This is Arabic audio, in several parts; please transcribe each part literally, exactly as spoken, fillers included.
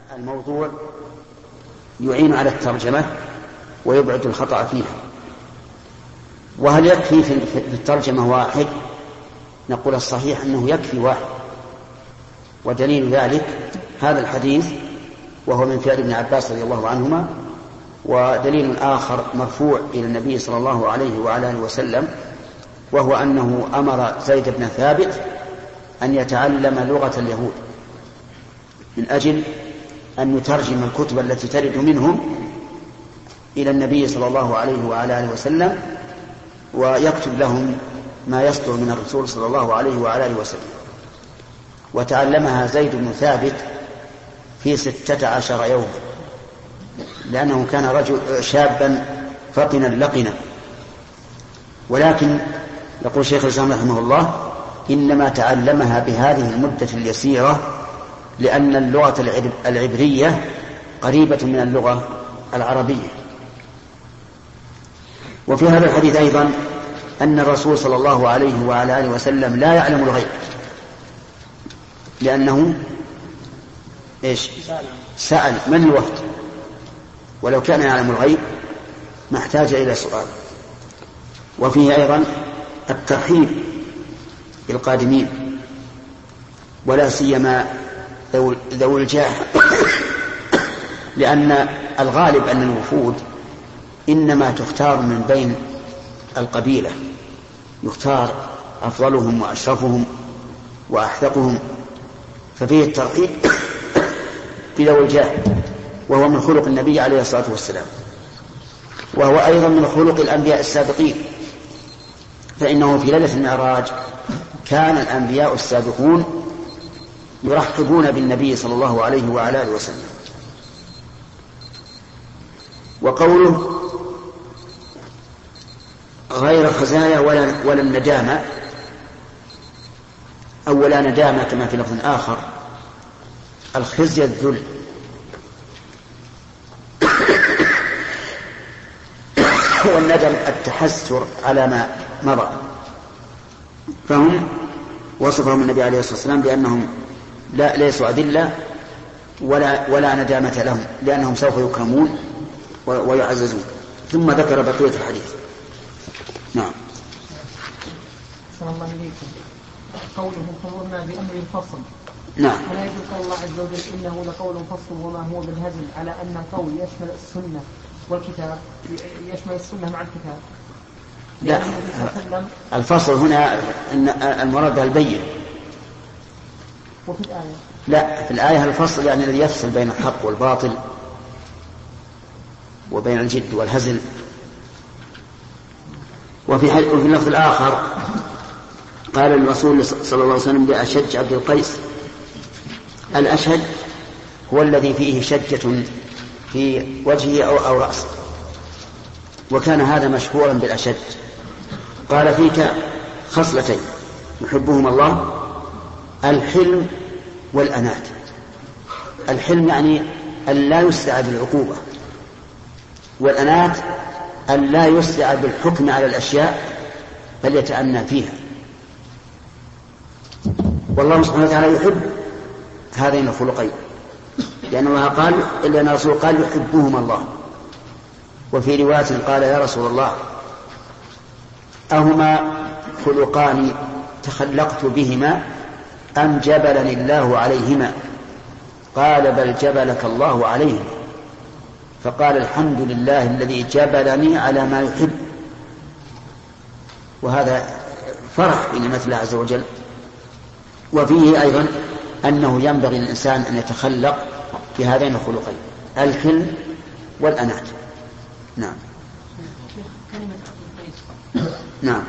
الموضوع يعين على الترجمة ويبعد الخطأ فيها. وهل يكفي في الترجمة واحد؟ نقول الصحيح أنه يكفي واحد، ودليل ذلك هذا الحديث وهو من فعل ابن عباس رضي الله عنهما، ودليل آخر مرفوع إلى النبي صلى الله عليه وعلى آله وسلم، وهو أنه أمر زيد بن ثابت أن يتعلم لغة اليهود من أجل أن يترجم الكتب التي ترد منهم إلى النبي صلى الله عليه وعلى آله وسلم، ويكتب لهم ما يصدر من الرسول صلى الله عليه وعلى آله وسلم. وتعلمها زيد بن ثابت في ستة عشر يوما، لأنه كان رجل شابا فطنا لقنا. ولكن يقول شيخ الإسلام رحمه الله إنما تعلمها بهذه المدة اليسيرة لأن اللغة العبرية قريبة من اللغة العربية. وفي هذا الحديث أيضا أن الرسول صلى الله عليه وعلى آله وسلم لا يعلم الغيب، لأنه إيش؟ سأل من الوفد، ولو كان يعلم الغيب ما احتاج إلى سؤال. وفيه أيضا الترحيب بالقادمين، ولا سيما ذوي الجاه، لأن الغالب أن الوفود إنما تختار من بين القبيلة، يختار أفضلهم وأشرفهم وأحذقهم، ففيه الترحيب بذوي الجاه، وهو من خلق النبي عليه الصلاة والسلام، وهو أيضا من خلق الأنبياء السابقين، فإنه في ليلة المعراج كان الأنبياء السابقون يرحبون بالنبي صلى الله عليه وعلى آله وسلم. وقوله غير خزايا ولا, ولا الندامة أو ولا ندامة كما في لفظ آخر، الخزي الذل، والندم التحسر على ما مضى. فهم وصفهم النبي عليه الصلاة والسلام بأنهم لا ليسوا أذلة ولا, ولا ندامة لهم، لأنهم سوف يكرمون ويعززون. ثم ذكر بقية الحديث. نعم. صلى الله عليكم. قوله فمرنا بأمر فصل. نعم. ولا يجوز قول الله عز وجل إنه لقول فصل وما هو بالهزل، على أن القول يشمل السنة والكتاب، يشمل السنة مع الكتاب. لا، الفصل هنا إن المراد البين. وفي الآية لا، في الآية الفصل يعني الذي يفصل بين الحق والباطل وبين الجد والهزل. وفي وفي اللفظ الآخر قال الرسول صلى الله عليه وسلم لأشج عبد القيس. الأشج هو الذي فيه شجة في وجهه أو, أو رأسه، وكان هذا مشهورا بالأشج. قال فيك خصلتين يحبهم الله، الحلم والأنات. الحلم يعني أن لا يسرع بالعقوبة، والأنات أن لا يسرع بالحكم على الأشياء بل يتأنى فيها. والله سبحانه وتعالى يحب هذين الخلقين، لأن الله قال إلا أن الرسول قال يحبهم الله. وفي رواية قال يا رسول الله أهما خلقان تخلقت بهما أم جبلني الله عليهما؟ قال بل جبلك الله عليهما. فقال الحمد لله الذي جبلني على ما يحب. وهذا فرح بنعمة الله عز وجل. وفيه أيضا أنه ينبغي للإنسان أن يتخلق بهذين الخلقين، الحلم والأنات. نعم. نعم.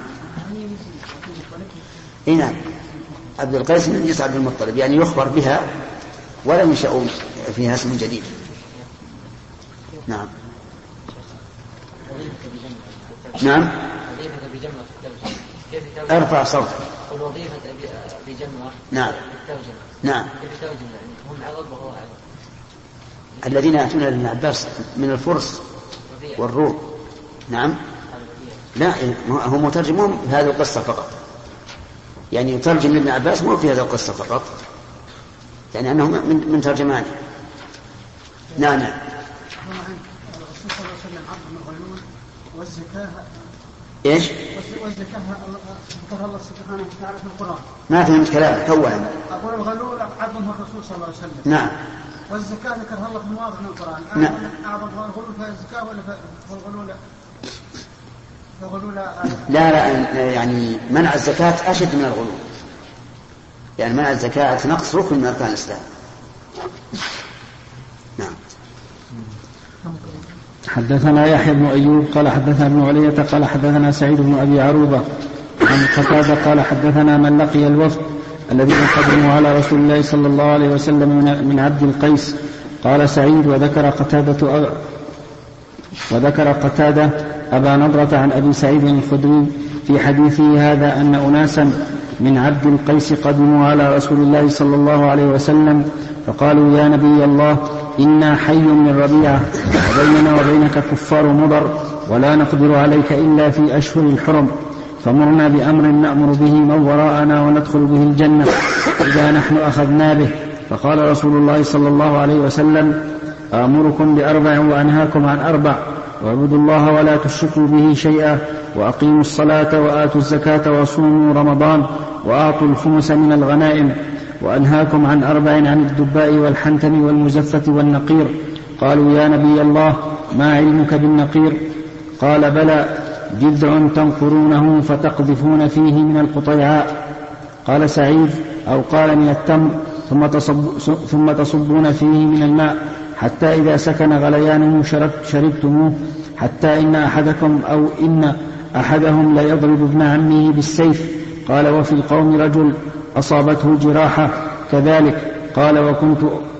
إيه نعم. عبد القيس من يسعد بالمطلب، يعني يخبر بها ولا ينشأ فيها اسم جديد. نعم. نعم. ارفع صوتك. الوظيفة بجمع. نعم. نعم. هم عضد وهو عضد. الذين يأتون لابن عباس من الفرس والروم. نعم. لا، هو مترجمون في هذه القصة فقط، يعني يترجم لابن عباس مو في هذه القصة فقط، يعني أنه من, من ترجمانه. نعم نعم. الرسول صلى الله عليه وسلم عرض من الغلول والزكاة. إيش؟ والزكاة ذكرها الله سبحانه وتعالى في القرآن. ما فهمت كلامك توهم. أقول الغلول عرضه الرسول صلى الله عليه وسلم. نعم. والزكاة ذكرها الله في مواضع من القرآن. نعم. أعظم الغلول في الزكاة ولا في الغلول؟ الغلول لا لا يعني منع الزكاة أشد من الغلول. يعني منع الزكاة نقص ركن من أركان الإسلام. نعم. حدثنا يحيى بن أيوب قال حدثنا ابن علية قال حدثنا سعيد بن أبي عروبة عن قتادة قال حدثنا من لقي الوفد الذين قدموا على رسول الله صلى الله عليه وسلم من عبد القيس. قال سعيد وذكر قتادة أب... وذكر قتادة أبا نضرة عن أبي سعيد الخدري في حديثه هذا أن أناسا من عبد القيس قدموا على رسول الله صلى الله عليه وسلم فقالوا يا نبي الله إنا حي من ربيعة وبيننا وبينك كفار مضر ولا نقدر عليك إلا في أشهر الحرم فمرنا بأمر نأمر به من وراءنا وندخل به الجنة إذا نحن أخذنا به. فقال رسول الله صلى الله عليه وسلم آمركم بأربع وأنهاكم عن أربع واعبدوا الله ولا تشركوا به شيئا وأقيموا الصلاة وآتوا الزكاة وصوموا رمضان وأعطوا الخمس من الغنائم وأنهاكم عن أربع عن الدباء والحنتم والمزفة والنقير. قالوا يا نبي الله ما علمك بالنقير؟ قال بلى جذع تنقرونه فتقذفون فيه من القطيعاء. قال سعيد أو قال من التمر ثم, تصب ثم تصبون فيه من الماء حتى إذا سكن غليانه شربتموه حتى إن أحدكم أو إن أحدهم ليضرب ابن عمه بالسيف. قال وفي القوم رجل أصابته جراحة كذلك. قال وكنت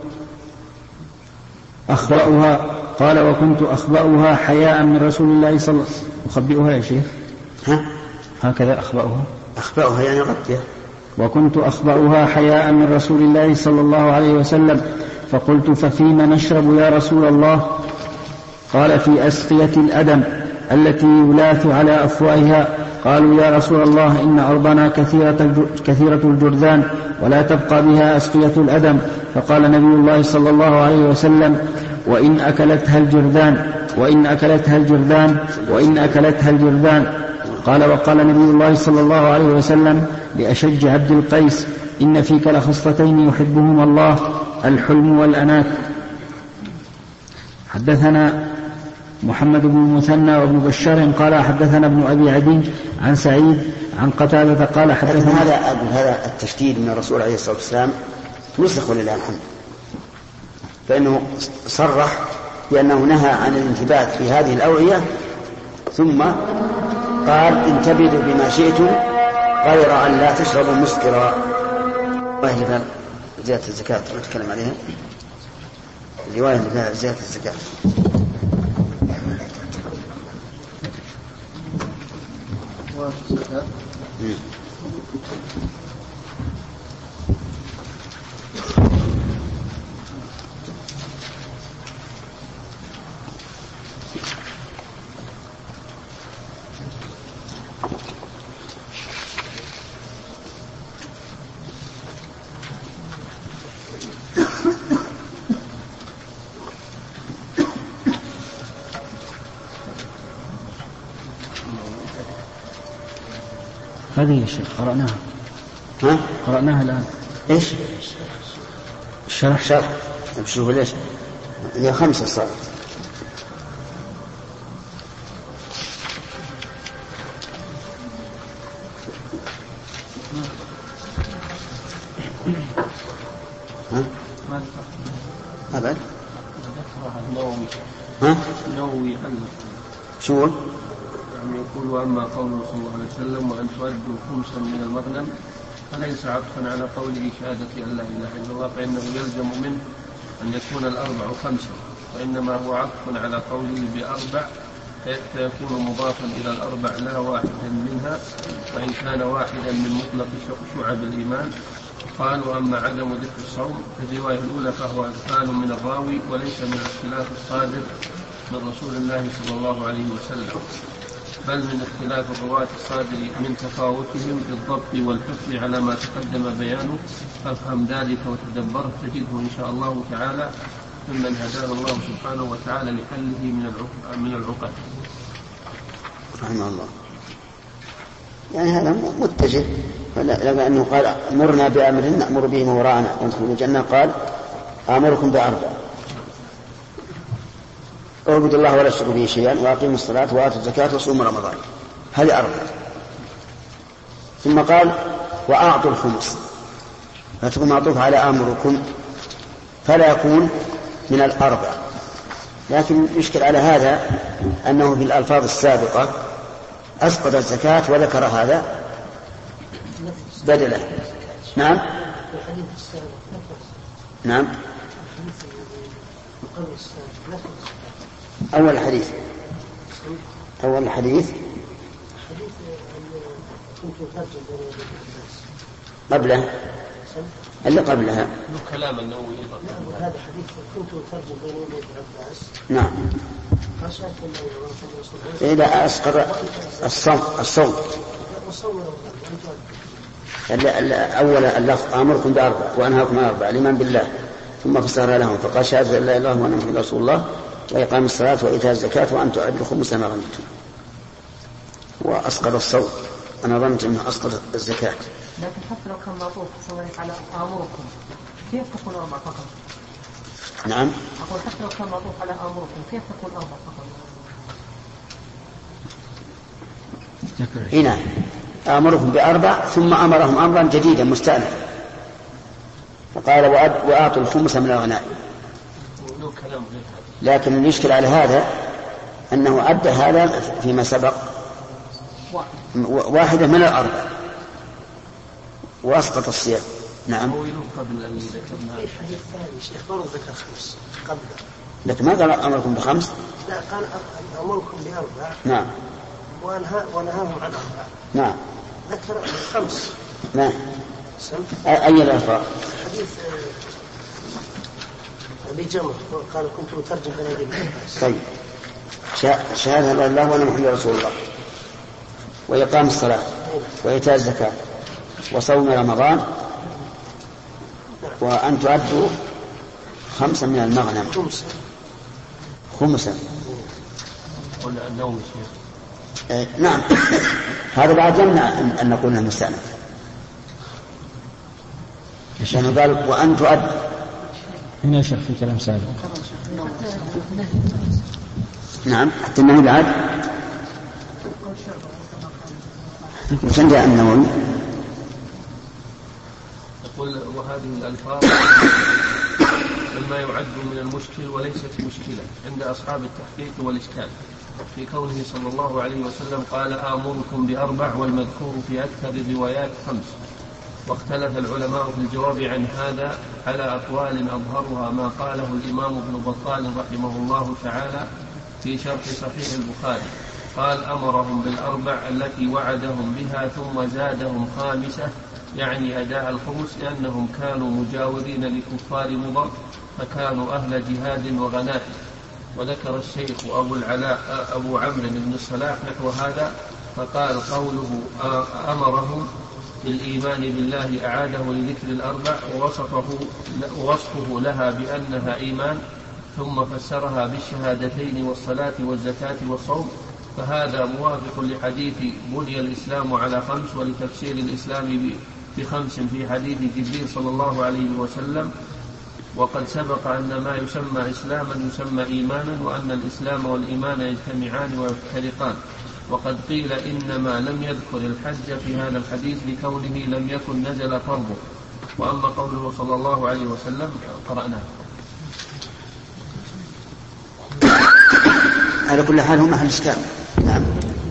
أخبأها قال وكنت أخبأها حياء من رسول الله صلى الله عليه وسلم. أخبئها يا شيخ ها؟ هكذا أخبأها أخبأها يعني غطيها. وكنت أخبأها حياء من رسول الله صلى الله عليه وسلم فقلت ففيما نشرب يا رسول الله؟ قال في أسقية الأدم التي يلاث على أفواهها. قالوا يا رسول الله إن أرضنا كثيرة, كثيرة الجرذان ولا تبقى بها أسقية الأدم. فقال نبي الله صلى الله عليه وسلم وإن أكلتها الجرذان وإن أكلتها الجرذان وإن أكلتها الجرذان. قال وقال نبي الله صلى الله عليه وسلم لأشج عبد القيس إن فيك لخصلتين يحبهما الله الحلم والأنات. حدثنا محمد بن المثنى وابن بشار قال حدثنا ابن أبي عدي عن سعيد عن قتادة قال حدثنا. هذا هذا التشديد من الرسول عليه الصلاة والسلام نسخ ولله الحمد، فإنه صرح بأنه نهى عن الانتباه في هذه الأوعية ثم قال انتبذوا بما شئتم غير أن لا تشربوا مسكرا. وهي زيادة الزكاة نتكلم عليها الرواية اللي فيها زيادة الزكاة. هذه يا شيخ قرأناها. ها؟ قرأناها الآن. إيش؟ الشرح. شرح. بشوف ليش؟ هي خمسة صار. ها؟ أبد. ها؟ نووي شو؟ يعني يقول وأما قوله صلى الله عليه وسلم وأن تؤدوا خمسا من المغنم فليس عطفا على قوله شهادة أن لا إله إلا الله فإنه يلزم منه أن يكون الأربع خمسة، وإنما هو عطف على قوله بأربع فيكون مضافا إلى الأربع لا واحدا منها، وإن كان واحدا من مطلق شعب الإيمان. قال وأما عدم ذكر الصوم في الرواية الأولى فهو إدخال من الراوي وليس من الاختلاف الصادر من رسول الله صلى الله عليه وسلم، بل من اختلاف الرواة الصادر من تفاوتهم في الضبط والحفظ على ما تقدم بيانه. فافهم ذلك وتدبره تجده إن شاء الله تعالى ممن هداه الله سبحانه وتعالى لحله من العقد. رحمه الله. يعني هذا متجه، لما أنه قال مرنا بأمر نأمر به من وراءنا وندخل الجنة، قال آمركم بأربع: اعبدوا الله ولا تشركوا به شيئا وأقيموا الصلاة وآتوا الزكاة وصوموا رمضان. هذه أربع. ثم قال وأعطوا الخمس، فتكون معطوف على آمركم فلا يكون من الأربع. لكن يشكل على هذا أنه في الألفاظ السابقة أسقط الزكاة وذكر هذا بدلا. نعم نعم أول الحديث أول الحديث قبله اللي قبلها كلام النووي. هذا حديث كنت أترجم بين يدي عباس. نعم. إذا أسقط الصوم الصوم أول اللفظ آمركم بأربع وأنهاكم عن أربع: الإيمان بالله، ثم فسرها لهم فقال شهادة أن لا إله إلا الله وأن محمدا رسول الله وإقام الصلاة وإيتاء الزكاة وأن تعدوا خمس ما غنمتم. وأسقط الصوم، أنا ظننت أنه أسقط الزكاة. لكن حتى لو كان معطوف على آمركم كيف تكون أربع فقط؟ نعم. أقول حتى لو كان معطوف على آمركم كيف تكون أربع فقط؟ هنا آمركم بأربع ثم أمرهم أمرا جديدا مستأنفا فقال وآتوا الخمس من الغنائم. لكن المشكلة على هذا أنه أدى هذا فيما سبق واحدة من الأربع وأسقط الصيام. نعم. الحديث الثاني شيخ برضو ذكر خمس قبل، لكن ما قال أمركم بخمس؟ لا، قال أمركم بأربع. نعم. ونهاهم عن أربع. نعم. ذكر خمس. نعم. أي الألفاظ؟ حديث أبي جمر قال كنت أترجم بين يدي عباس. طيب. شهادة لا الله وأن محمدا رسول الله وإقام الصلاة وإيتاء الزكاة وصوم رمضان وأن تؤدوا خمسا من المغنم. خمسا. خمسا. ولا النوم شيخ. إيه نعم. هذا بعد يمنع أن نقول أنه مستأنف، لأنه قال وأن تؤدوا. هنا شيخ في كلام سابق. نعم حتى النهي بعد. وكان جاء النووي يقول وهذه الألفاظ مما يعد من المشكل وليست مشكلة عند أصحاب التحقيق والإشكال في كونه صلى الله عليه وسلم قال آمركم بأربع والمذكور في أكثر الروايات خمس. واختلف العلماء في الجواب عن هذا على أقوال أظهرها ما قاله الإمام ابن بطال رحمه الله تعالى في شرح صحيح البخاري، قال أمرهم بالأربع التي وعدهم بها ثم زادهم خامسة يعني أداء الخمس لأنهم كانوا مجاورين لكفار مضر فكانوا أهل جهاد وغنائم. وذكر الشيخ أبو العلاء أبو عمرو بن الصلاح نحو هذا فقال قوله أمرهم بالإيمان بالله أعاده لذكر الأربع ووصفه, ووصفه لها بأنها إيمان ثم فسرها بالشهادتين والصلاة والزكاة والصوم، فهذا موافق لحديث بني الإسلام على خمس ولتفسير الإسلام بخمس في حديث جبريل صلى الله عليه وسلم. وقد سبق أن ما يسمى إسلاما يسمى إيمانا وأن الإسلام والإيمان يجتمعان ويفترقان. وقد قيل إنما لم يذكر الحج في هذا الحديث لكونه لم يكن نزل فرضه. وأما قوله صلى الله عليه وسلم قرأناه. على كل حال هم أهل الإسلام. نعم.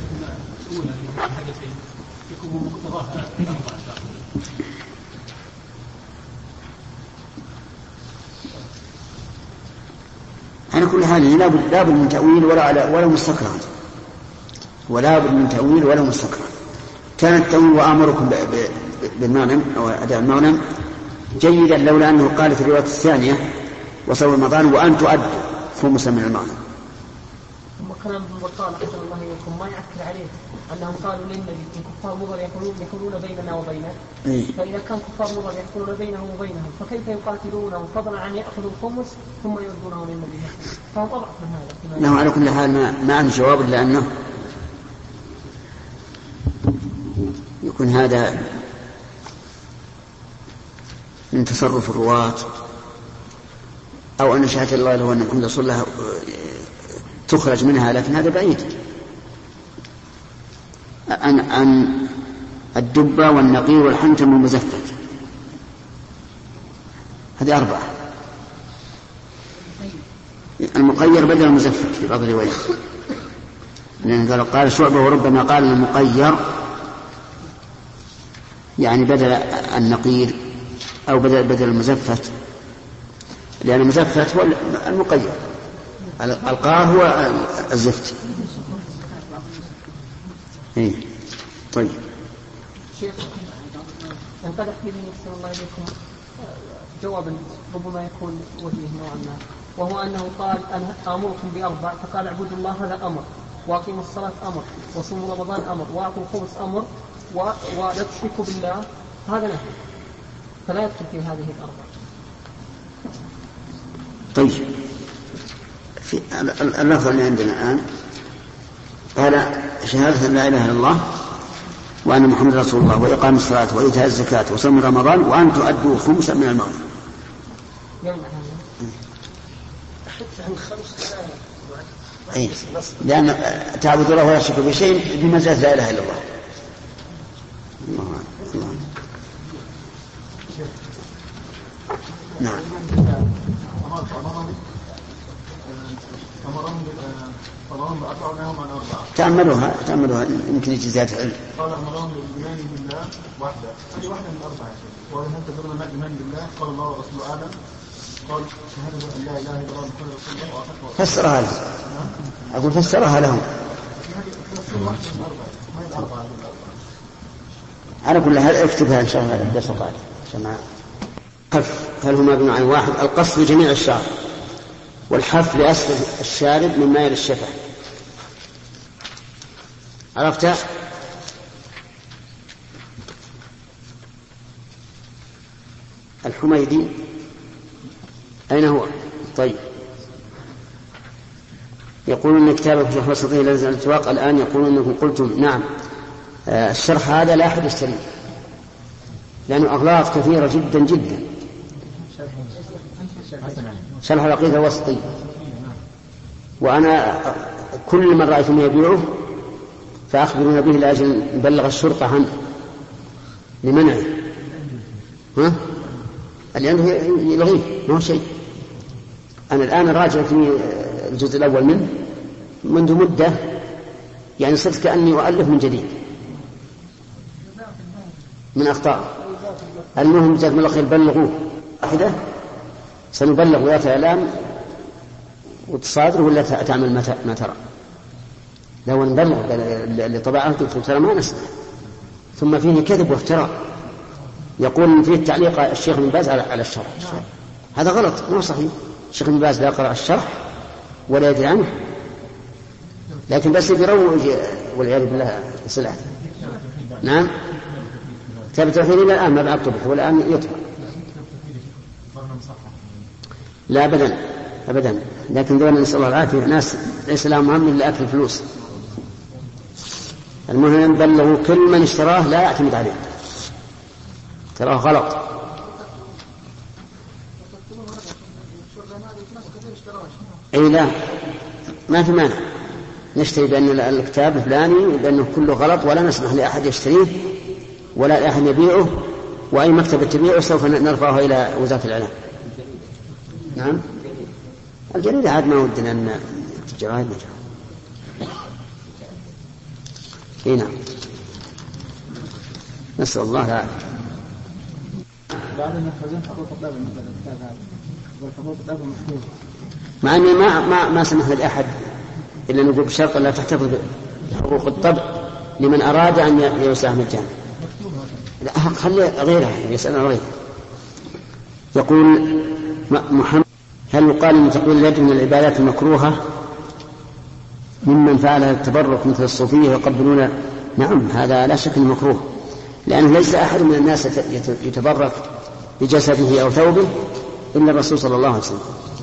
على كل حال لا بد من تأويل ولا ولا مستكرا ولا بد من تأويل ولا مستكرا. كان التأويل وآمركم بالمغنم أو أداء المغنم جيدا لولا أنه قال في الرواية الثانية وصوم رمضان وأن تؤدوا خمسا من المغنم، ثم كلام ابن بطال أحسن الله إليكم ما يأكد عليه أنهم قالوا للنبي إن كفار مضر يحولون, يحولون بيننا وبينه فإذا كان كفار مضر يحولون بينهم وبينهم فكيف يقاتلونهم فضلا عن يأخذوا الخمس ثم يردونه للنبي فهم أضعف من هذا. نعم على كل حال ما, ما عنده جواب إلا أنه يكون هذا من تصرف الرواة أو أن شهادة الله له أن محمد رسول الله تخرج منها لكن هذا بعيد عن, عن الدبة والنقير والحنتم والمزفت هذه أربعة. المقير بدل المزفت في بعض الروايات لأن قال, قال شعبة وربما قال المقير يعني بدل النقير أو بدل, بدل المزفت لأن المزفت هو المقير القار هو الزفت. إيه. طيب شيخ انقدح لي صلى الله عليكم جوابا ربما يكون وجيه نوعا ما وهو أنه قال أنا آمركم بأربع فقال اعبدوا الله هذا أمر وأقيموا الصلاة أمر وصوموا رمضان أمر وأعطوا الخمس أمر ولا تشركوا بالله هذا نهي فلا يدخل في هذه الأربع. طيب في اللفظ اللي عندنا الآن قال شهادة لا إله إلا الله وأن محمد رسول الله وإقام الصلاة وإيتاء الزكاة وصوم رمضان وأن تؤدوا خمسا من المغنم. أي لأن تعبد الله ولا تشرك بشيء بمنزلة لا إله إلا الله. الله الله. نعم. تأملوها تأملوها يمكن اجتزاد علم. قال أمرهم بالإيمان بالله وحده هذه واحدة من أربعة وهل تدرون الإيمان بالله قال الله ورسوله أعلم قال شهادة أن لا إله إلا الله محمد رسول الله وأعتقد فسرها لهم أقول فسرها لهم على كل هذا اكتبها إن شاء الله الدرس القادم سمع حف هل هما بمعنى واحد القص بجميع الشعر والحف لأسفل الشارب من مايل الشفة. عرفت؟ الحميدي أين هو؟ طيب يقولون إن كتابك في وسطه لا يزال الاتفاق الآن يقولون أنكم قلتم نعم آه الشرح هذا لا أحد يشتريه لأنه أغلاط كثيرة جدا جدا. شرح العقيدة الوسطي وأنا كل من رأيتم يبيعه فأخبرون به لأجل نبلغ الشرطة عنه لمنعه. ها؟ اللي عنده يلغيه ما هو شيء. أنا الآن راجع في الجزء الأول منه منذ مدة يعني صرت كأني أؤلف من جديد من أخطاء. المهم جزاكم الله خير بلغوه واحدة سنبلغ ولاة الإعلام وتصادر ولا تعمل ما ترى لو نبلغ اللي طبعه ترى ما نسمع ثم فيه كذب وافتراء. يقول فيه تعليق الشيخ ابن باز على الشرح هذا غلط ما صحيح. الشيخ ابن باز لا قرأ الشرح ولا يدري عنه لكن بس يروج والعياذ بالله سلعة. نعم كتاب التوحيد إلى الآن ما بعد طبق والآن يطبع لا أبدا أبدا لكن دون نسأل الله العافية ناس ليس لهم هم إلا أكل الفلوس. المهم بلغوا كل من اشتراه لا يعتمد عليه تراه غلط. أي لا ما في مانع نشتري بأن الكتاب الفلاني بأنه كله غلط ولا نسمح لأحد يشتريه ولا لأحد يبيعه وأي مكتبة تبيعه سوف نرفعه إلى وزارة الإعلام. نعم الجريدة عاد ما ودنا أن الجرائد نجح. إيه نعم نسأل الله العافية. بعد أن نحفظين حقوق الطلاب مثلا الكتاب هذا والحقوق الطلاب المحفوظ مع أني ما ما ما سمحنا لأحد إلا نقول بشرط لا تحتفظ بحقوق الطبع لمن أراد أن يساهم الجامع. لا خلي غيرها يسأل غيره. يقول محمد هل يقال أن تقويل اليد من العبادات المكروهة ممن فعل التبرك مثل الصوفية يقبلون، نعم هذا لا شك مكروه، لأنه ليس أحد من الناس يتبرك بجسده أو ثوبه إلا الرسول صلى الله عليه وسلم.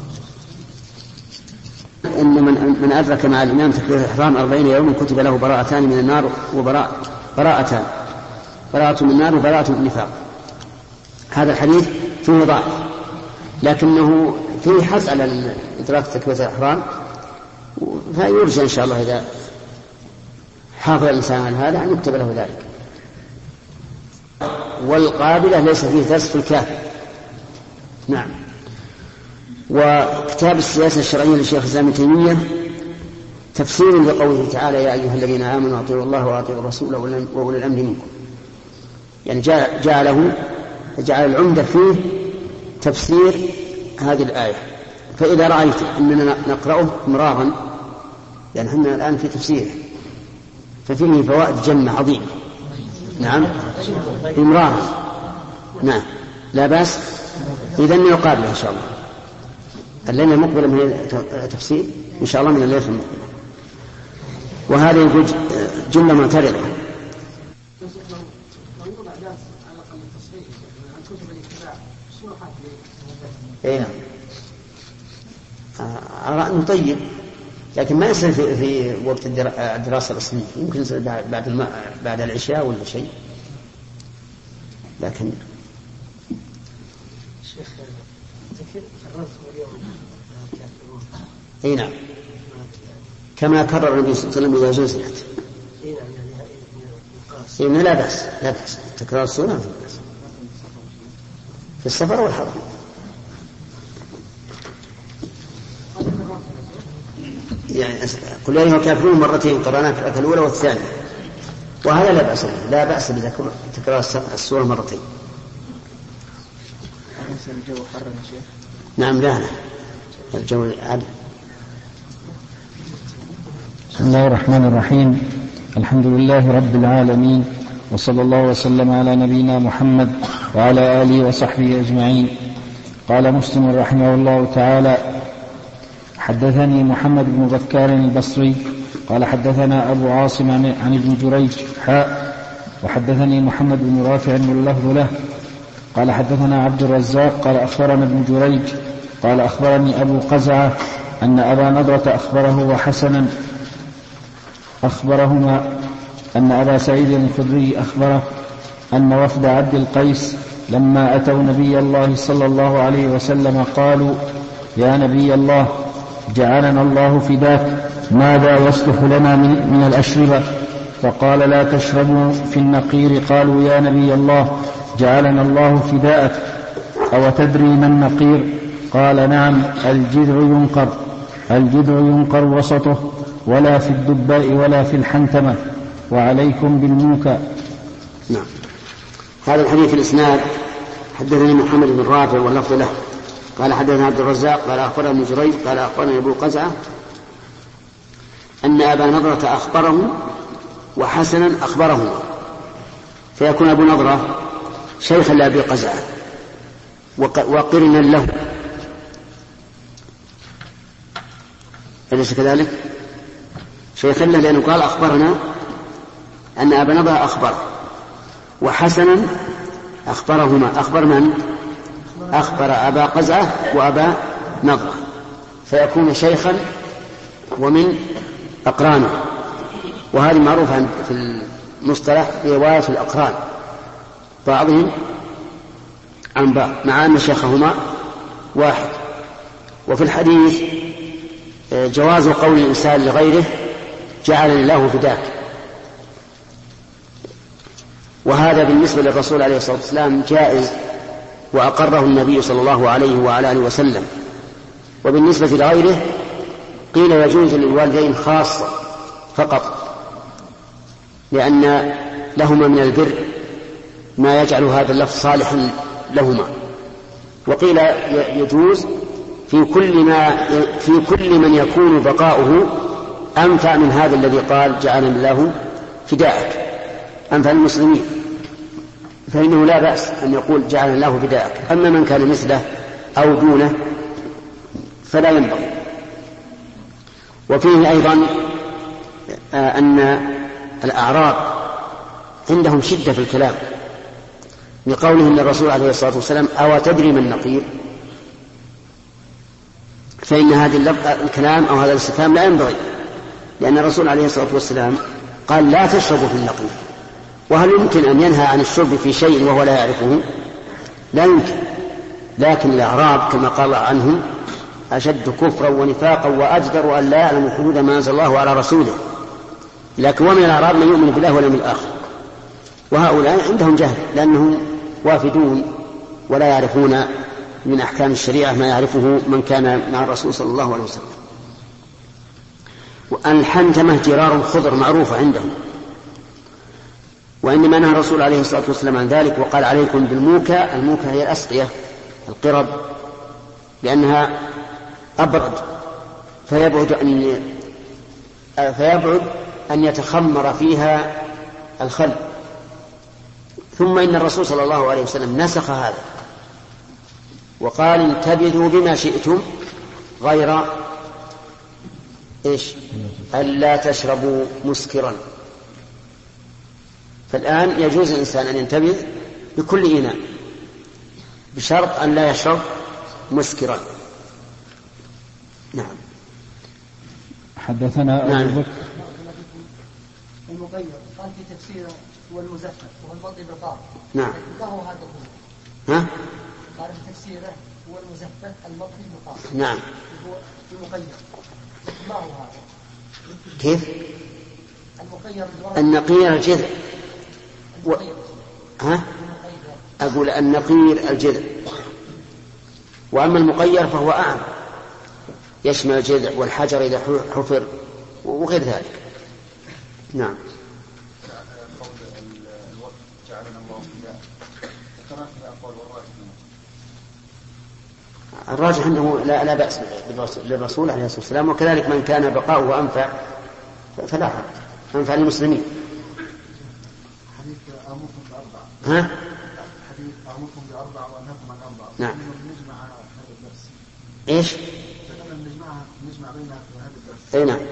إن من, من أدرك مع الإمام تكبيرة الإحرام أربعين يوما كتب له براءتان من النار وبراءة براءتان براءة من النار وبراءة من النفاق. هذا الحديث فيه ضعف، لكنه فيه حث على إدراك تكبيرة الإحرام، فيرجى إن شاء الله إذا حافظ الإنسان على هذا أن يكتب له ذلك. والقابلة ليس فيه درس في الكافر. نعم. وكتاب السياسة الشرعية للشيخ الإسلام ابن تيمية تفسير لقوله تعالى يا أيها الذين آمنوا أطيعوا الله وأطيعوا الرسول وأولي الأمر منكم، يعني جعله جعل العمدة فيه تفسير هذه الآية. فإذا رأيت أننا نقرأه مرارا، يعني احنا الآن في تفسيره ففيه فوائد جمة عظيمة، نعم إمرارا، نعم لا بأس، إذن يقابله إن شاء الله. الليلة المقبلة من تفسير إن شاء الله من الليلة المقبلة، وهذا يقول جملة معترضة. اي نعم، أرى أنه طيب، لكن ما يصير في, في وقت الدراسة الأصلية، يمكن يصير بعد الم... بعد العشاء ولا شيء. لكن شيخ كيف كررت اليوم الكافرون؟ اي نعم، كما كرر النبي صلى الله عليه وسلم إذا زلزلت. اي نعم، يعني إيه لا بأس، لا بأس تكرار السورة في البأس في السفر والحضر. يعني قل يا أيها الكافرون مرتين قرأناها في الآية الأولى والثانية، وهذا لا بأس به، لا بأس بتكرار السورة مرتين. الجو حر يا شيخ؟ نعم لا لا الجو عادي. بسم الله الرحمن الرحيم، الحمد لله رب العالمين، وصلى الله وسلم على نبينا محمد وعلى آله وصحبه أجمعين. قال مسلم رحمه الله تعالى: حدثني محمد بن بكار البصري قال حدثنا أبو عاصم عن ابن جريج حاء وحدثني محمد بن رافع واللفظ له قال حدثنا عبد الرزاق قال أخبرنا ابن جريج قال أخبرني أبو قزعة أن أبا نضرة أخبره وحسنا أخبرهما أن أبا سعيد الخدري أخبره أن وفد عبد القيس لما أتوا نبي الله صلى الله عليه وسلم قالوا: يا نبي الله، جعلنا الله فداك، ماذا يصلح لنا من الأشربة؟ فقال: لا تشربوا في النقير. قالوا: يا نبي الله، جعلنا الله فداءك، أو تدري ما النقير؟ قال: نعم، الجذع ينقر الجذع ينقر وسطه، ولا في الدباء ولا في الحنتمة، وعليكم بالموكى. نعم. هذا الحديث الإسناد حدثني محمد بن رافع واللفظ له قال حدثنا عبد الرزاق قال أخبرنا ابن جريج قال أخبرنا أبو قزعة أن أبا نضرة أخبره وحسنا أخبره، فيكون أبو نضرة شيخا لأبي قزعة وقرنا له، أليس كذلك؟ شيخا له، لأنه قال أخبرنا أن أبا نضرة أخبر، وحسنا أخبرهما. أخبر من؟ أخبر أبا قزعة وأبا نضرة، فيكون شيخا ومن أقرانه. وهذه معروفة في المصطلح برواية الأقران بعضهم عن بعض مع أن شيخهما واحد. وفي الحديث جواز قول الإنسان لغيره: جعلني الله فداك، وهذا بالنسبة للرسول عليه الصلاة والسلام جائز وأقره النبي صلى الله عليه وعلى آله وسلم. وبالنسبة لغيره قيل يجوز للوالدين خاصة فقط، لأن لهما من البر ما يجعل هذا اللفظ صالحا لهما. وقيل يجوز في كل ما في كل من يكون بقاؤه أنفع من هذا الذي قال جعلني الله فداءك، أنفع المسلمين، فإنه لا بأس أن يقول جعلني الله فداءك. أما من كان مثله أو دونه فلا ينبغي. وفيه أيضا أن الأعراب عندهم شدة في الكلام لقوله للرسول عليه الصلاة والسلام أو تدري من نقير، فإن هذا الكلام أو هذا الاستفهام لا ينبغي، لأن الرسول عليه الصلاة والسلام قال لا تشربوا في النقير. وهل يمكن أن ينهى عن الشرب في شيء وهو لا يعرفه؟ لا يمكن. لكن الأعراب كما قال عنهم أشد كفرا ونفاقا وأجدر أن لا يعلم حدود ما أنزل الله على رسوله. لكن ومن الأعراب من يؤمن بالله واليوم الآخر، وهؤلاء عندهم جهل لأنهم وافدون ولا يعرفون من أحكام الشريعة ما يعرفه من كان مع الرسول صلى الله عليه وسلم. الحنتمة جرار خضر معروفة عندهم، وإنما نهى الرسول عليه الصلاة والسلام عن ذلك وقال عليكم بالموكى. الموكى هي الأسقية القرب، لأنها أبرد فيبعد أن فيبعد أن يتخمر فيها الخل. ثم إن الرسول صلى الله عليه وسلم نسخ هذا وقال انتبذوا بما شئتم غير إيش؟ ألا تشربوا مسكرا. فالآن يجوز الإنسان أن ينتبذ بكل إناء بشرط أن لا يشرب مسكرا. نعم. حدثنا أبو نعم. بكر المغير قال في تفسيره هو المزفت وهو المضي بالضار. نعم. ما هو هذا هو؟ ها؟ قال في تفسيره هو المزفت المضي بالضار. نعم. هو المغير. ما هو هذا؟ كيف؟ المغير النقير الجذع. و... ها؟ أقول النقير الجذع، وأما المقير فهو أعم يشمل الجذع والحجر إذا حفر وغير ذلك. نعم. الراجح أنه لا, لا بأس للرسول عليه الصلاة والسلام، وكذلك من كان بقاؤه أنفع فلا حرج، أنفع للمسلمين. حديث أمركم بأربعة. ها؟ حديث أمركم بأربعة وأنهاكم عن أربعة. نعم. نجمع هذا الدرس. إيش؟ نجمع نجمع بينها في هذا الدرس. أي نعم.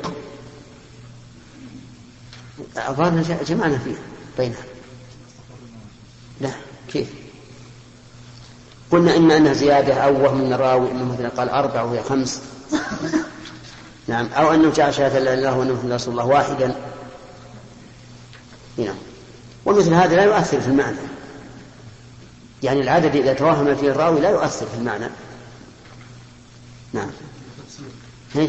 أظن جمعنا فيه بينها. لا كيف؟ قلنا إما أنها زيادة أو وهم من الراوي إنه مثلا قال أربعة وهي خمس. نعم. أو أنه جاء شهادة لا إله إلا الله وأنه رسول الله واحدا. نعم. ومثل هذا لا يؤثر في المعنى، يعني العدد إذا توهم فيه الراوي لا يؤثر في المعنى. نعم. ايش؟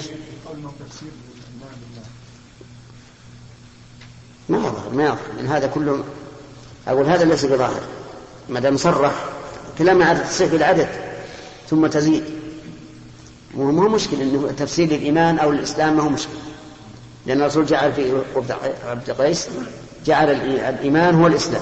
ما يظهر ما يظهر من هذا كله. أقول هذا ليس بظاهر ما دام صرح كلامنا عدد تصيح بالعدد ثم تزيد، وما هو مشكل إنه تفسير الإيمان أو الإسلام ما هو مشكل، لأن الرسول جعل في عبد قيس جعل الإيمان هو الإسلام.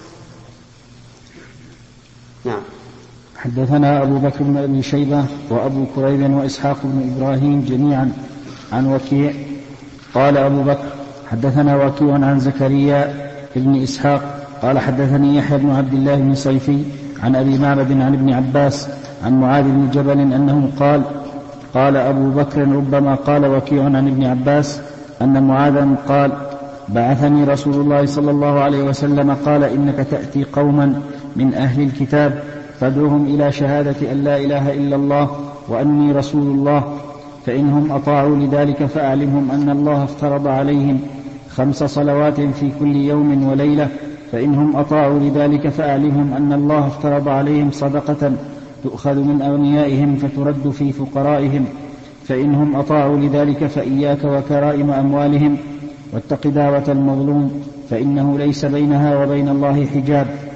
نعم. حدثنا أبو بكر بن أبي شيبة وأبو كريب وإسحاق بن إبراهيم جميعا عن وكيع قال أبو بكر حدثنا وكيع عن زكريا بن إسحاق قال حدثني يحيى بن عبد الله بن صيفي عن أبي معبد عن ابن عباس عن معاذ بن جبل أنه قال قال أبو بكر ربما قال وكيع عن ابن عباس أن معاذا قال بعثني رسول الله صلى الله عليه وسلم قال إنك تأتي قوما من أهل الكتاب فادعوهم إلى شهادة أن لا إله إلا الله وأني رسول الله، فإنهم أطاعوا لذلك فأعلمهم أن الله افترض عليهم خمس صلوات في كل يوم وليلة، فإنهم أطاعوا لذلك فأعلمهم أن الله افترض عليهم صدقة تؤخذ من أغنيائهم فترد في فقرائهم، فإنهم أطاعوا لذلك فإياك وكرائم أموالهم واتق دعوة المظلوم فإنه ليس بينها وبين الله حجاب.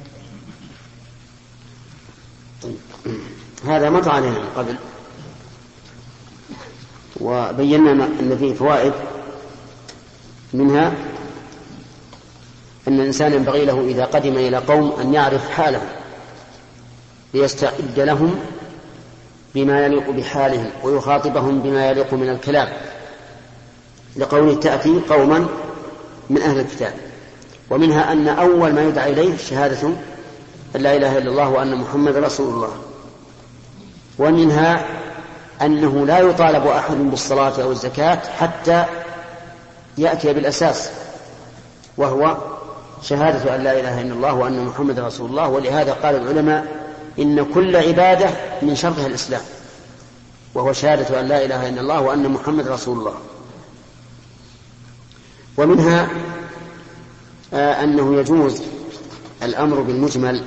هذا مر علينا من قبل وبينا أن فيه فوائد، منها أن الإنسان ينبغي له إذا قدم إلى قوم أن يعرف حالهم ليستعد لهم بما يليق بحالهم ويخاطبهم بما يليق من الكلام، لقوله تأتي قوما من أهل الكتاب. ومنها أن أول ما يدعى إليه شهادة أن لا إله إلا الله وأن محمد رسول الله. ومنها أنه لا يطالب أحد بالصلاة أو الزكاة حتى يأتي بالأساس، وهو شهادة أن لا إله إلا الله وأن محمد رسول الله. ولهذا قال العلماء إن كل عبادة من شرطها الإسلام، وهو شهادة أن لا إله إلا الله وأن محمد رسول الله. ومنها آه أنه يجوز الأمر بالمجمل،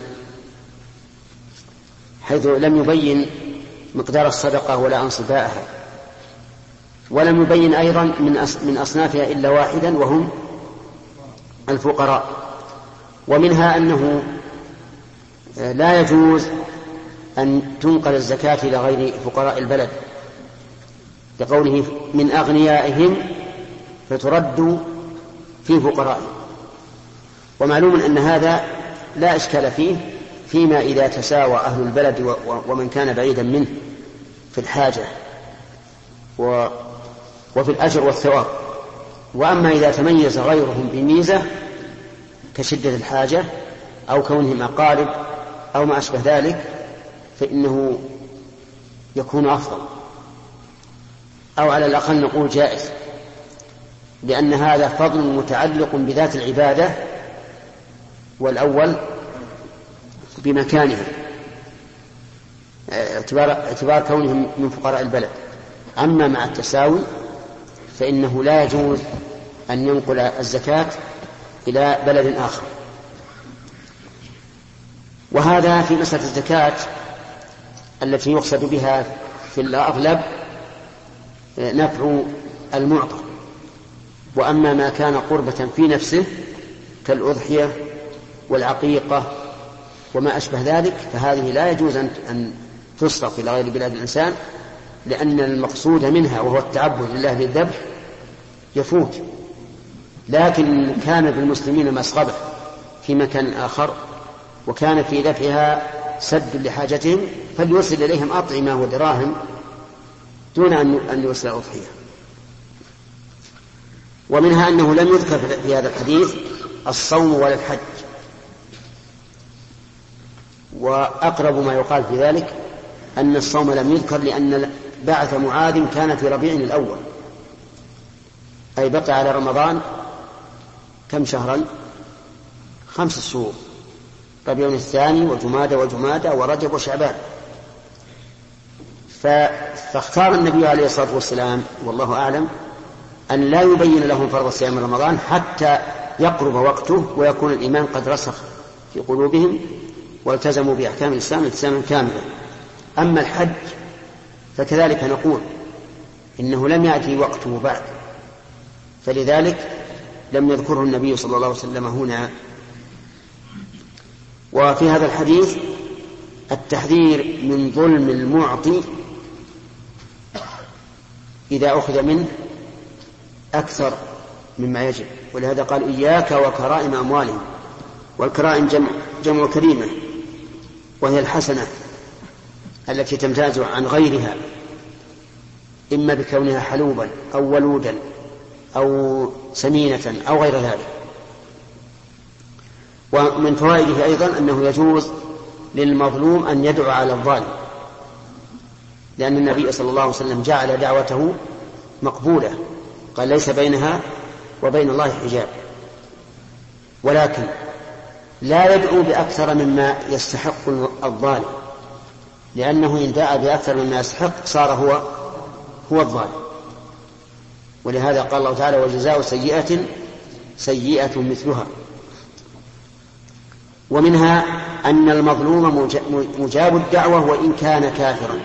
حيث لم يبين مقدار الصدقة ولا أنصبائها، ولم يبين أيضا من أصنافها إلا واحدا وهم الفقراء. ومنها أنه لا يجوز أن تنقل الزكاة إلى غير فقراء البلد، لقوله من أغنيائهم فترد في فقرائهم. ومعلوم أن هذا لا إشكال فيه فيما إذا تساوى أهل البلد ومن كان بعيدا منه في الحاجة وفي الأجر والثواب. وأما إذا تميز غيرهم بميزة كشدة الحاجة أو كونهم أقارب أو ما أشبه ذلك فإنه يكون أفضل، أو على الأقل نقول جائز، لأن هذا فضل متعلق بذات العبادة، والأول بمكانها اعتبار, اعتبار كونهم من فقراء البلد. أما مع التساوي فإنه لا يجوز أن ينقل الزكاة إلى بلد آخر. وهذا في مسألة الزكاة التي يقصد بها في الأغلب نفع المعطى. وأما ما كان قربة في نفسه كالأضحية والعقيقة وما أشبه ذلك فهذه لا يجوز أن تصرف إلى غير بلاد الإنسان، لأن المقصود منها وهو التعبد لله بالذبح يفوت. لكن كان بالمسلمين مسغبة في مكان آخر وكان في دفعها سد لحاجتهم فليرسل إليهم أطعمة ودراهم دون أن يرسل أضحية. ومنها أنه لم يذكر في هذا الحديث الصوم ولا الحج، وأقرب ما يقال في ذلك أن الصوم لم يذكر لأن بعث معاذ كان في ربيع الأول، أي بقى على رمضان كم شهرا؟ خمس شهور، ربيع الثاني وجمادى وجمادى ورجب وشعبان. فاختار النبي عليه الصلاة والسلام والله أعلم أن لا يبين لهم فرض صيام رمضان حتى يقرب وقته ويكون الإيمان قد رسخ في قلوبهم والتزموا بأحكام الإسلام التزاما كاملا. أما الحج فكذلك نقول إنه لم يأتي وقته بعد، فلذلك لم يذكره النبي صلى الله عليه وسلم هنا. وفي هذا الحديث التحذير من ظلم المعطي إذا أخذ منه أكثر مما يجب، ولهذا قال إياك وكرائم أموالهم. والكرائم جمع, جمع كريمة، وهي الحسنة التي تمتاز عن غيرها إما بكونها حلوبا أو ولودا أو سمينة أو غير ذلك. ومن فوائده أيضا أنه يجوز للمظلوم أن يدعو على الظالم، لأن النبي صلى الله عليه وسلم جعل دعوته مقبولة، قال ليس بينها وبين الله حجاب. ولكن لا يدعو بأكثر مما يستحق الظالم، لأنه إن دعا بأكثر مما يستحق صار هو هو الظالم. ولهذا قال الله تعالى وجزاء سيئة سيئة مثلها. ومنها أن المظلوم مجاب الدعوة وإن كان كافرا،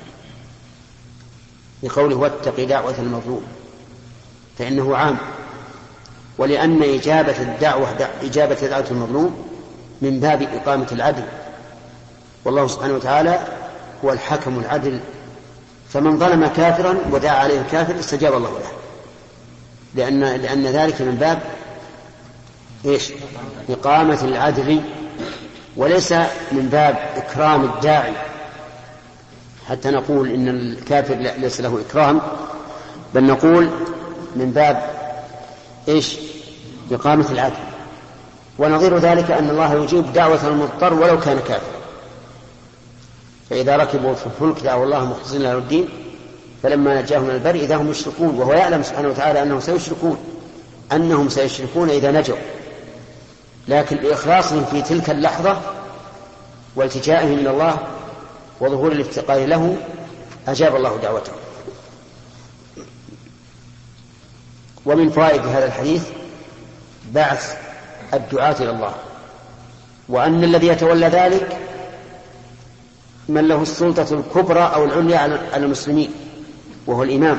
لقوله واتق دعوة المظلوم، فإنه عام. ولأن إجابة الدعوة إجابة دعوة المظلوم من باب إقامة العدل، والله سبحانه وتعالى هو الحكم العدل، فمن ظلم كافرا ودعا عليه الكافر استجاب الله له، لأن, لأن ذلك من باب إيش؟ إقامة العدل، وليس من باب إكرام الداعي حتى نقول إن الكافر ليس له إكرام، بل نقول من باب إيش؟ إقامة العدل. ونظير ذلك أن الله يجيب دعوة المضطر ولو كان كافر، فإذا ركبوا في الفلك دعوا الله مخلصين له الدين فلما نجاهم من البر إذا هم يشركون، وهو يعلم سبحانه وتعالى أنهم سيشركون أنهم سيشركون إذا نجوا، لكن بإخلاصهم في تلك اللحظة والتجائهم إلى الله وظهور الافتقار له أجاب الله دعوته. ومن فوائد هذا الحديث بعث الدعاة إلى الله، وأن الذي يتولى ذلك من له السلطة الكبرى أو العليا على المسلمين، وهو الإمام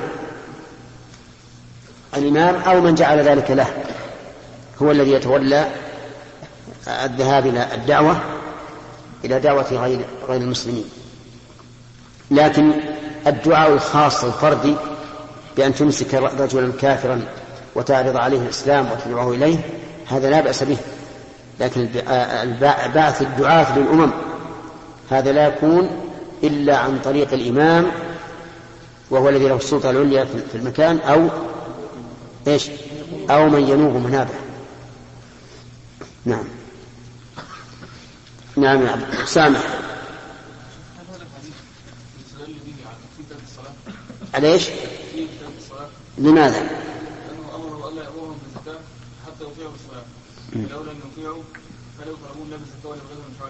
الإمام أو من جعل ذلك له، هو الذي يتولى الذهاب إلى الدعوة إلى دعوة غير غير المسلمين. لكن الدعاء الخاص الفردي بأن تمسك رجلا كافرا وتعرض عليه الإسلام وتدعوه إليه هذا لا بأس به، لكن بعث الدعاة للأمم هذا لا يكون إلا عن طريق الإمام وهو الذي له السلطة العليا في المكان، أو إيش أو من ينوب منابه. نعم نعم يا عبد سامح. على إيش؟ لماذا؟ لأنه أمره ألا يأمرهم بالزكاة حتى يطيعوا الصلاة، لولا أن يطيعوا فلا يكرمون لا بالزكاة ولا بغيرها من شرائع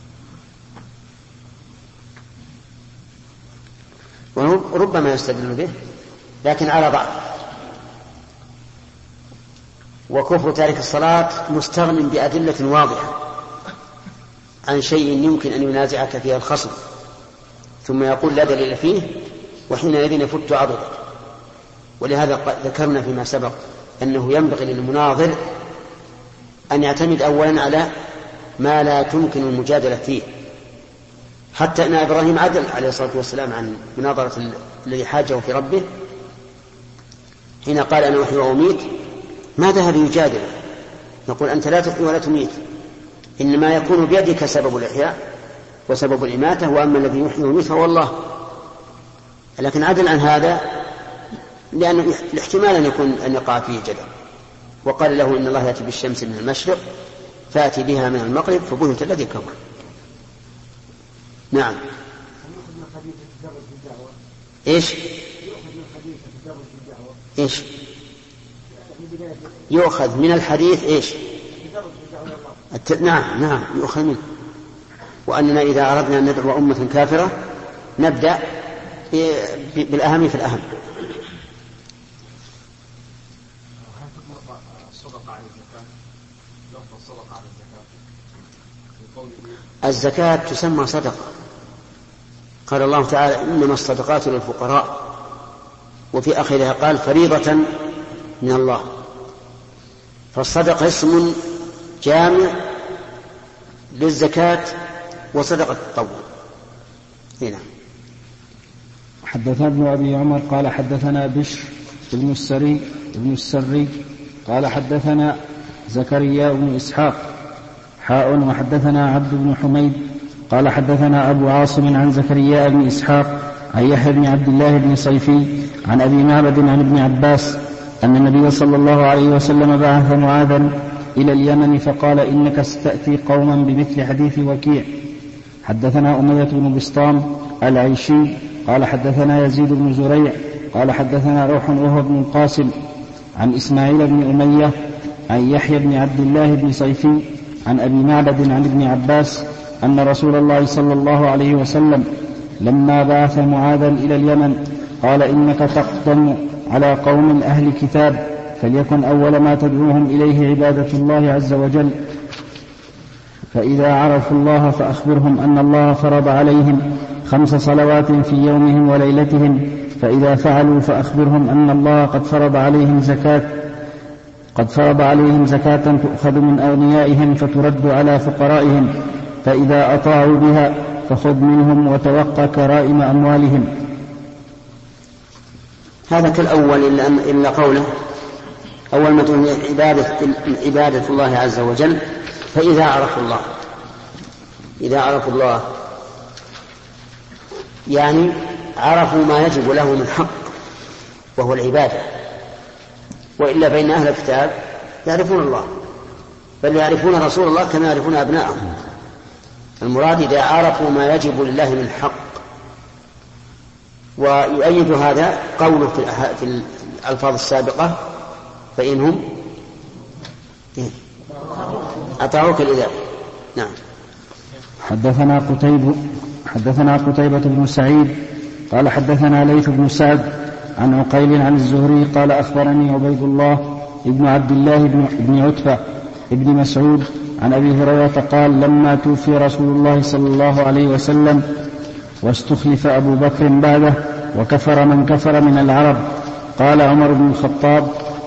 الإسلام. وربما يستدل به لكن على ضعف. وكفر تارك الصلاة مستغن بأدلة واضحة عن شيء يمكن أن ينازعك فيه الخصم ثم يقول لا دليل فيه، وحينئذ يفت عضدك. ولهذا ذكرنا فيما سبق أنه ينبغي للمناظر أن يعتمد أولا على ما لا تمكن المجادلة فيه. حتى أن إبراهيم عدل عليه الصلاة والسلام عن مناظرة الذي حاجه في ربه حين قال أنا أحيي وأميت، ما ذهب يجادل، نقول أنت لا تحيي ولا تميت، إنما يكون بيدك سبب الإحياء وسبب الإماتة، وأما الذي يحيي ويميت فهو الله. لكن عدل عن هذا لأنه الاحتمال أن يكون أن يقع فيه جدل، وقال له إن الله يأتي بالشمس من المشرق فأتي بها من المغرب فبهت الذي كفر. نعم. إيش إيش يؤخذ من الحديث إيش الت... نعم نعم يؤخذ منه، وأننا إذا أردنا أن ندعو أمة كافرة نبدأ بالأهم في الأهم. الزكاة تسمى صدقة، قال الله تعالى إنما الصدقات للفقراء، وفي آخرها قال فريضة من الله. فالصدقة اسم جامع للزكاة وصدقة التطوع. هنا حدثنا ابن أبي عمر قال حدثنا بشر بن السري بن السري قال حدثنا زكريا بن إسحاق حاء وحدثنا عبد بن حميد قال حدثنا أبو عاصم عن زكريا بن إسحاق عن يحيى بن عبد الله بن صيفي عن أبي معبد عن ابن عباس أن النبي صلى الله عليه وسلم بعث معاذا إلى اليمن فقال إنك ستأتي قوما بمثل حديث وكيع. حدثنا أمية بن بسطام العيشي قال حدثنا يزيد بن زريع قال حدثنا روح وهو ابن القاسم عن إسماعيل بن أمية عن يحيى بن عبد الله بن صيفي عن أبي معبد عن ابن عباس أن رسول الله صلى الله عليه وسلم لما بعث معاذا إلى اليمن قال إنك تقدم على قوم أهل كتاب فليكن أول ما تدعوهم إليه عبادة الله عز وجل، فإذا عرفوا الله فأخبرهم أن الله فرض عليهم خمس صلوات في يومهم وليلتهم، فإذا فعلوا فأخبرهم أن الله قد فرض عليهم زكاة قد فرض عليهم زكاة تؤخذ من أغنيائهم فترد على فقرائهم، فإذا أطاعوا بها فخذ منهم وتوقى كرائم أموالهم. هذا كالأول إلا, إلا قوله أول ما تقول عبادة, عبادة الله عز وجل. فإذا عرفوا الله إذا عرفوا الله يعني عرفوا ما يجب له من حق وهو العبادة، وإلا بين أهل الكتاب يعرفون الله بل يعرفون رسول الله كما يعرفون أبنائهم. المراد إذا عرفوا ما يجب لله من حق. ويؤيد هذا قوله في الألفاظ السابقة فإنهم أطاعوك الإذاعة. نعم. حدثنا قتيبة حدثنا قتيبة بن سعيد قال حدثنا ليث بن سعد عن عقيل عن الزهري قال أخبرني عبيد الله ابن عبد الله بن عتبة ابن مسعود عن أبي هريرة قال لما توفي رسول الله صلى الله عليه وسلم واستخلف أبو بكر بعده وكفر من كفر من العرب قال عمر بن الخطاب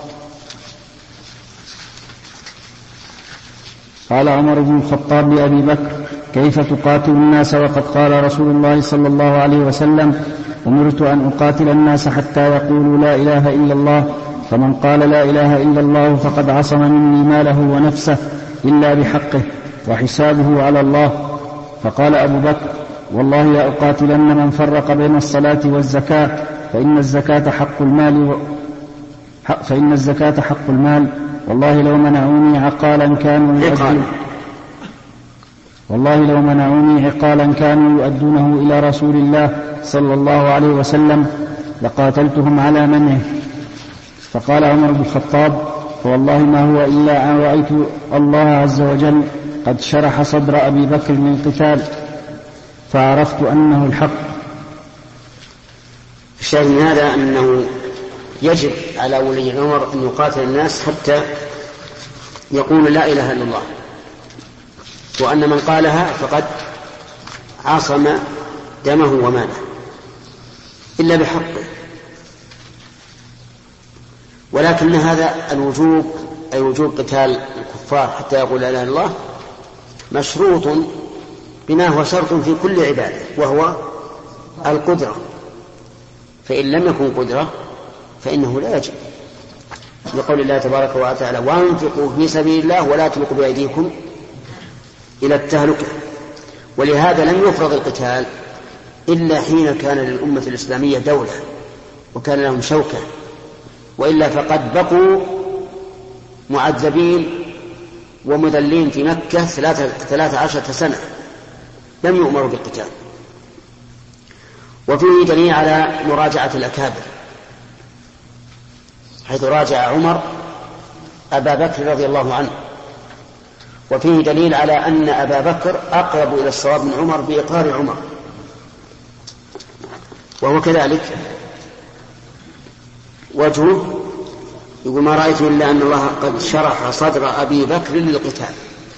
قال عمر بن الخطاب لأبي بكر كيف تقاتل الناس وقد قال رسول الله صلى الله عليه وسلم أمرت أن أقاتل الناس حتى يقولوا لا إله إلا الله فمن قال لا إله إلا الله فقد عصم مني ماله ونفسه إلا بحقه وحسابه على الله. فقال أبو بكر والله لأقاتلن من فرق بين الصلاة والزكاة فإن الزكاة حق المال و... فإن الزكاة حق المال والله لو منعوني عقالا كانوا يؤدون والله لو منعوني عقالا كانوا يؤدونه إلى رسول الله صلى الله عليه وسلم لقاتلتهم على منعه. فقال عمر بن الخطاب فوالله ما هو إلا أن رأيت الله عز وجل قد شرح صدر أبي بكر للقتال فعرفت أنه الحق. الشاهد من هذا أنه يجب على ولي الأمر أن يقاتل الناس حتى يقول لا إله إلا الله، وأن من قالها فقد عصم دمه وماله إلا بحقه. ولكن هذا الوجوب أي وجوب قتال الكفار حتى يقول لا إله إلا الله مشروط بما هو شرط في كل عبادة وهو القدرة، فإن لم يكن قدرة فإنه لا يجب، لقول الله تبارك وتعالى وانفقوا في سبيل الله ولا تلقوا بأيديكم إلى التهلكة. ولهذا لم يفرض القتال إلا حين كان للأمة الإسلامية دولة وكان لهم شوكة، وإلا فقد بقوا معذبين ومذلين في مكة ثلاثة عشرة سنة لم يؤمروا بالقتال. وفيه دليل على مراجعة الأكابر، حيث راجع عمر أبا بكر رضي الله عنه، وفيه دليل على أن أبا بكر أقرب إلى الصواب من عمر بإقرار عمر، وهو كذلك وجهه يقول ما رأيت إلا أن الله قد شرح صدر أبي بكر للقتال،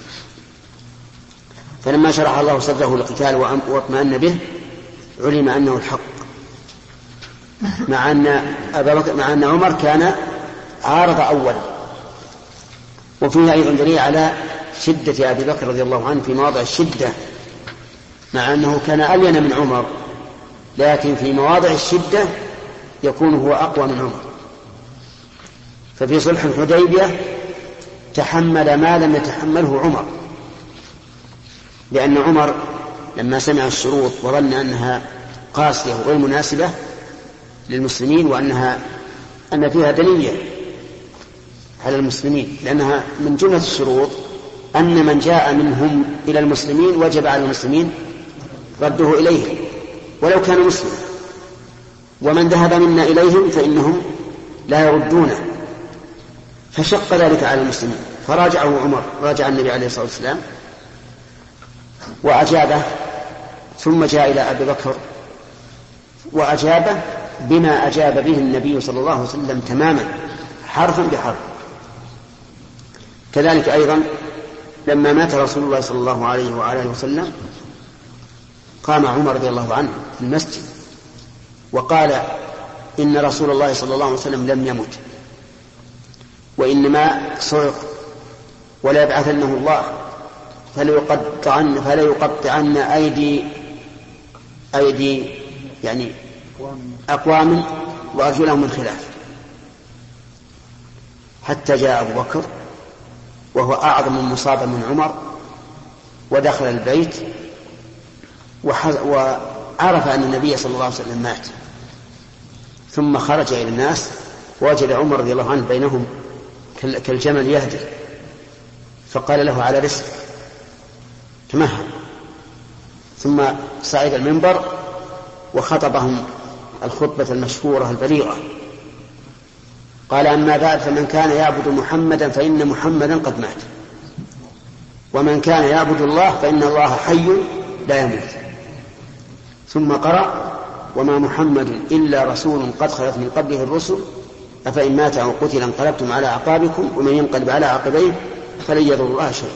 فلما شرح الله صدره للقتال واطمأن به علم أنه الحق، مع أن أبا بكر مع أن عمر كان عارض أولا. وفيها أيضا دليل على شدة أبي بكر رضي الله عنه في مواضع الشدة، مع أنه كان ألين من عمر، لكن في مواضع الشدة يكون هو أقوى من عمر. ففي صلح الحديبية تحمل ما لم يتحمله عمر، لأن عمر لما سمع الشروط وظن أنها قاسية وغير مناسبة للمسلمين وأنها أن فيها دنية على المسلمين، لأنها من جملة الشروط أن من جاء منهم إلى المسلمين وجب على المسلمين رده إليهم ولو كان مسلما، ومن ذهب منا إليهم فإنهم لا يردونه، فشق ذلك على المسلمين. فراجعه عمر، راجع النبي عليه الصلاة والسلام وأجابه، ثم جاء إلى أبي بكر وأجابه بما أجاب به النبي صلى الله عليه وسلم تماما حرفا بحرف. كذلك أيضا لما مات رسول الله صلى الله عليه وآله وسلم قام عمر رضي الله عنه في المسجد وقال إن رسول الله صلى الله عليه وسلم لم يمت وإنما صعق ولا يبعثنه الله فليقطعن فلا يقطعن أيدي أيدي يعني أقوام وأرجلهم من خلاف، حتى جاء أبو بكر وهو أعظم مصابا من عمر ودخل البيت وعرف أن النبي صلى الله عليه وسلم مات، ثم خرج إلى الناس ووجد عمر رضي الله عنه بينهم كالجمل يهدي، فقال له على رسل تمهل، ثم صعد المنبر وخطبهم الخطبة المشهورة البليغة قال أما بعد فمن كان يعبد محمدا فإن محمدا قد مات، ومن كان يعبد الله فإن الله حي لا يموت. ثم قرأ وما محمد إلا رسول قد خلت من قبله الرسل أفإن مات أو قتل انقلبتم على أعقابكم ومن ينقلب على عقبيه فلن يضر الله شيئا.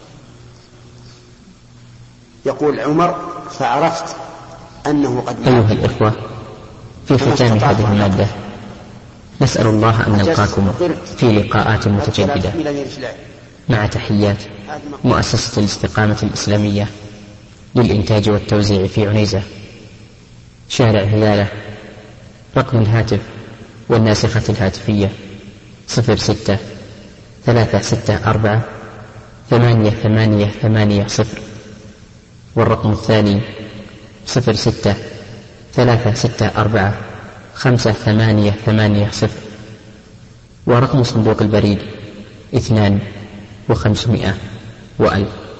يقول عمر فعرفت أنه قد مات. أيها الإخوة، في ختام هذه المادة نسأل الله أن نلقاكم في لقاءات متجددة، مع تحيات مؤسسة الاستقامة الإسلامية للإنتاج والتوزيع في عنيزة، شارع هلالة. رقم الهاتف والناسخة الهاتفية صفر ستة ثلاثة ستة أربعة ثمانية ثمانية ثمانية صفر، والرقم الثاني صفر ستة ثلاثة ستة أربعة خمسة ثمانية ثمانية صفر، ورقم صندوق البريد اثنان وخمسمائة وألف.